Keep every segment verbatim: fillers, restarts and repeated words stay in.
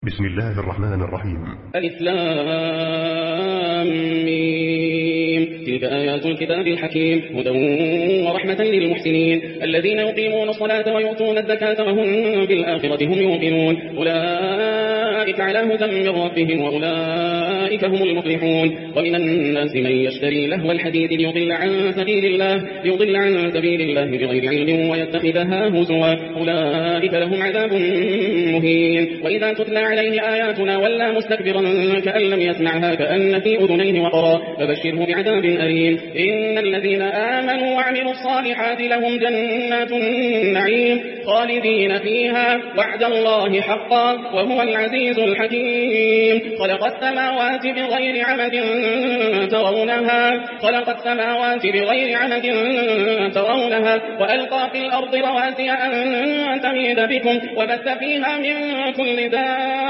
بسم الله الرحمن الرحيم. ألف لام ميم. تلك آيات الكتاب الحكيم هدى ورحمة للمحسنين الذين يقيمون الصلاة ويؤتون الزكاة وهم بالآخرة هم يوقنون أولئك على هدى من ربهم وأولئك هم المفلحون. ومن الناس من يشتري لهو الحديث ليضل عن سبيل الله ليضل عن سبيل الله بغير علم ويتخذها هزوا أولئك لهم عذاب مهين. وإذا تتلى عليه آياتنا ولا مستكبرا كأن لم يسمعها كأن في أذنيه وقرا فبشره بعذاب أليم. إن الذين آمنوا وعملوا الصالحات لهم جنات النعيم خالدين فيها وعد الله حقا وهو العزيز الحكيم. خلق السماوات بغير عمد ترونها خلق السماوات بغير عمد ترونها وألقى في الأرض رواسي أن تميد بكم وبث فيها من كل دابة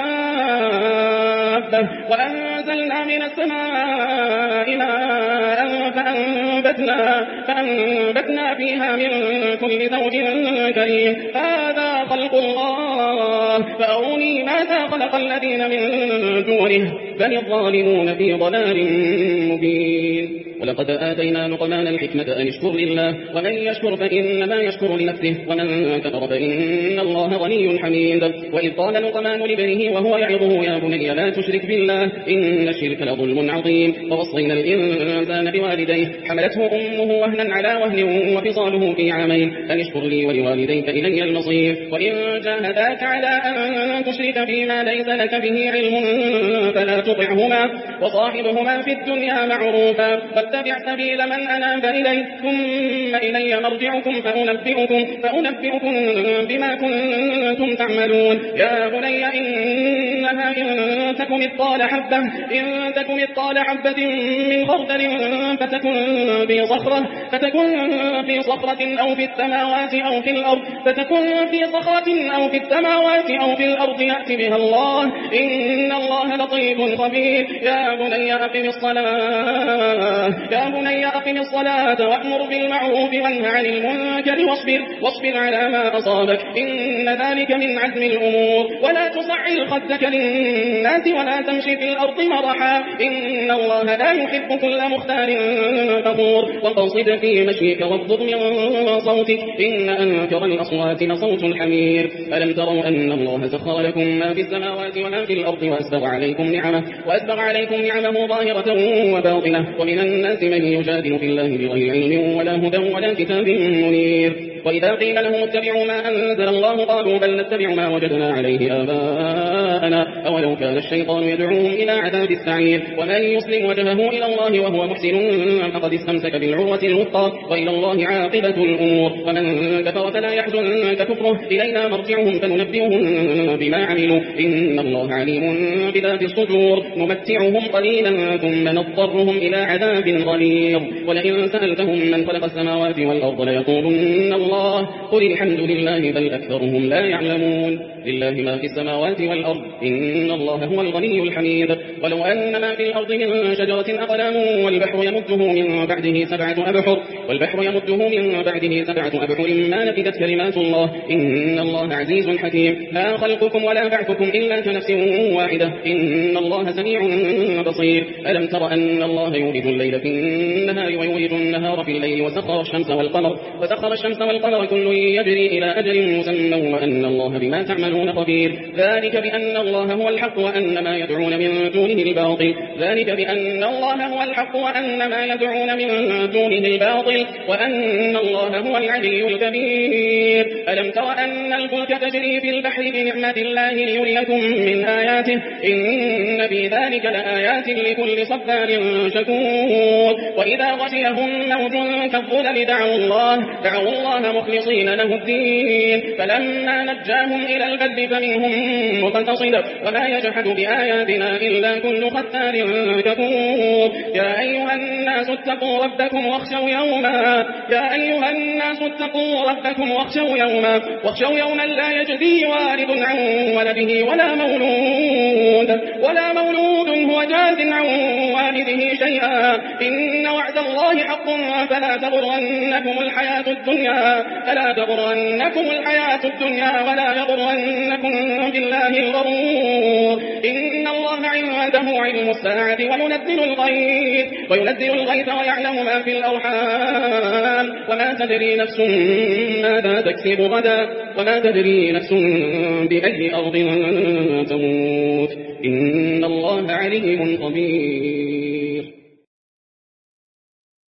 وأنزلنا من السماء ماء فأنبتنا, فأنبتنا فيها من كل زوج كريم. هذا خلق الله فأروني ماذا خلق الذين من دونه بل الظالمون في ضلال مبين. ولقد آتينا لقمان الحكمة أن اشكر لله ومن يشكر فإنما يشكر لنفسه ومن كفر فإن الله غني حميد. وإذ قال لقمان لابنه وهو يعظه يا بني لا تشرك بالله إن الشرك لظلم عظيم. ووصينا الإنسان بوالديه حملته أمه وهنا على وهن وفصاله في عامين أن اشكر لي ولوالديك إلي المصير. وإن جاهداك على أن تشرك بما ليس لك به علم فلا تطعهما وصاحبهما في الدنيا معروفا واتبع سبيل من أناب إلي ثم إلي مرجعكم فأنبئكم, فأنبئكم بما كنتم تعملون. يا بني إنها إن تك مثقال حبة إن تك مثقال حبة من خردل فتكن في صخرة فتكن في صخرة أو في السماوات أو في الأرض فتكن في صخرة أو في السماوات أو في الأرض يأتي بها الله إن الله لطيف خبير. يا بني أقم الصلاة يا بني أقم الصلاة وأمر بالمعروف وانه عن المنكر واصبر واصبر على ما أصابك إن ذلك من عزم الأمور. ولا تصعر خدك للناس ولا تمشي في الأرض مرحا إن الله لا يحب كل مختار فخور. وقصد في مشيك واغضض من صوتك إن أنكر الأصوات لصوت الحمير. ألم تروا أن الله سخر لكم ما في السماوات وما في الأرض وأسبغ عليكم نعمه وأسبغ عليكم نعمه ظاهرة وباطنة. ومن الناس من يجادل في الله بغير علم ولا هدى ولا كتاب منير. وإذا قيل لهم اتبعوا ما أنزل الله قالوا بل نتبع ما وجدنا عليه آباءنا أولو كان الشيطان يدعوهم إلى عذاب السعير. ومن يسلم وجهه إلى الله وهو محسن فقد استمسك بالعروة الوثقى وإلى الله عاقبة الأمور. ومن كفر فلا يحزنك كفره إلينا مرجعهم فننبئهم بما عملوا إن الله عليم بذات الصدور. نمتعهم قليلا ثم نضطرهم إلى عذاب غليظ. ولئن سألتهم من خلق السماوات والأرض ليقولن الله قل الحمد لله بل أكثرهم لا يعلمون. لله ما في السماوات والأرض إن الله هو الغني الحميد. ولو أن ما في الأرض من شجرة أقلام والبحر يمده من بعده سبعة أبحر والبحر يمده من بعده سبعة أبحر ما نفدت كلمات الله إن الله عزيز حكيم. لا خلقكم ولا بعثكم إلا كنفس واحدة إن الله سميع بصير. ألم تر أن الله يولد الليل في النهار ويولد النهار في الليل وسخر الشمس والقمر وسخر الشمس والقمر كل يجري إلى أجل مسمى وأن الله بما تعملون خبير. ذلك بأن الله هو الحق وأن ما يدعون من دونه الباطل ذلك بأن الله هو الحق وأن ما يدعون من دونه الباطل وأن الله هو العلي الكبير. ألم تر أن الفلك تجري في البحر بنعمة الله ليريكم من آياته إن في ذلك لآيات لكل صبار شكور. وإذا غشيهم موج كالظلل دعوا الله دعوا الله مخلصين له الدين فلما نجاهم إلى البر فمنهم مقتصد وما يجحد بآياتنا إلا كل ختار كفور. يا أيها الناس اتقوا ربكم واخشوا يوما يا أيها الناس اتقوا ربكم واخشوا يوما واخشوا يوما لا يجزي والد عن ولده ولا مولود ولا مولود هو جاز عن والده شيئا إن وعد الله حق فلا تغرنكم الحياة الدنيا فلا تغرنكم الحياة الدنيا ولا يغرنكم بالله الغرور وعنده علم الساعة وينزل الغيث وينزل الغيث ويعلم ما في الأرحام وما تدري نفس ماذا تكسب غدا وما تدري نفس بأي أرض تموت إن الله عليم خبير.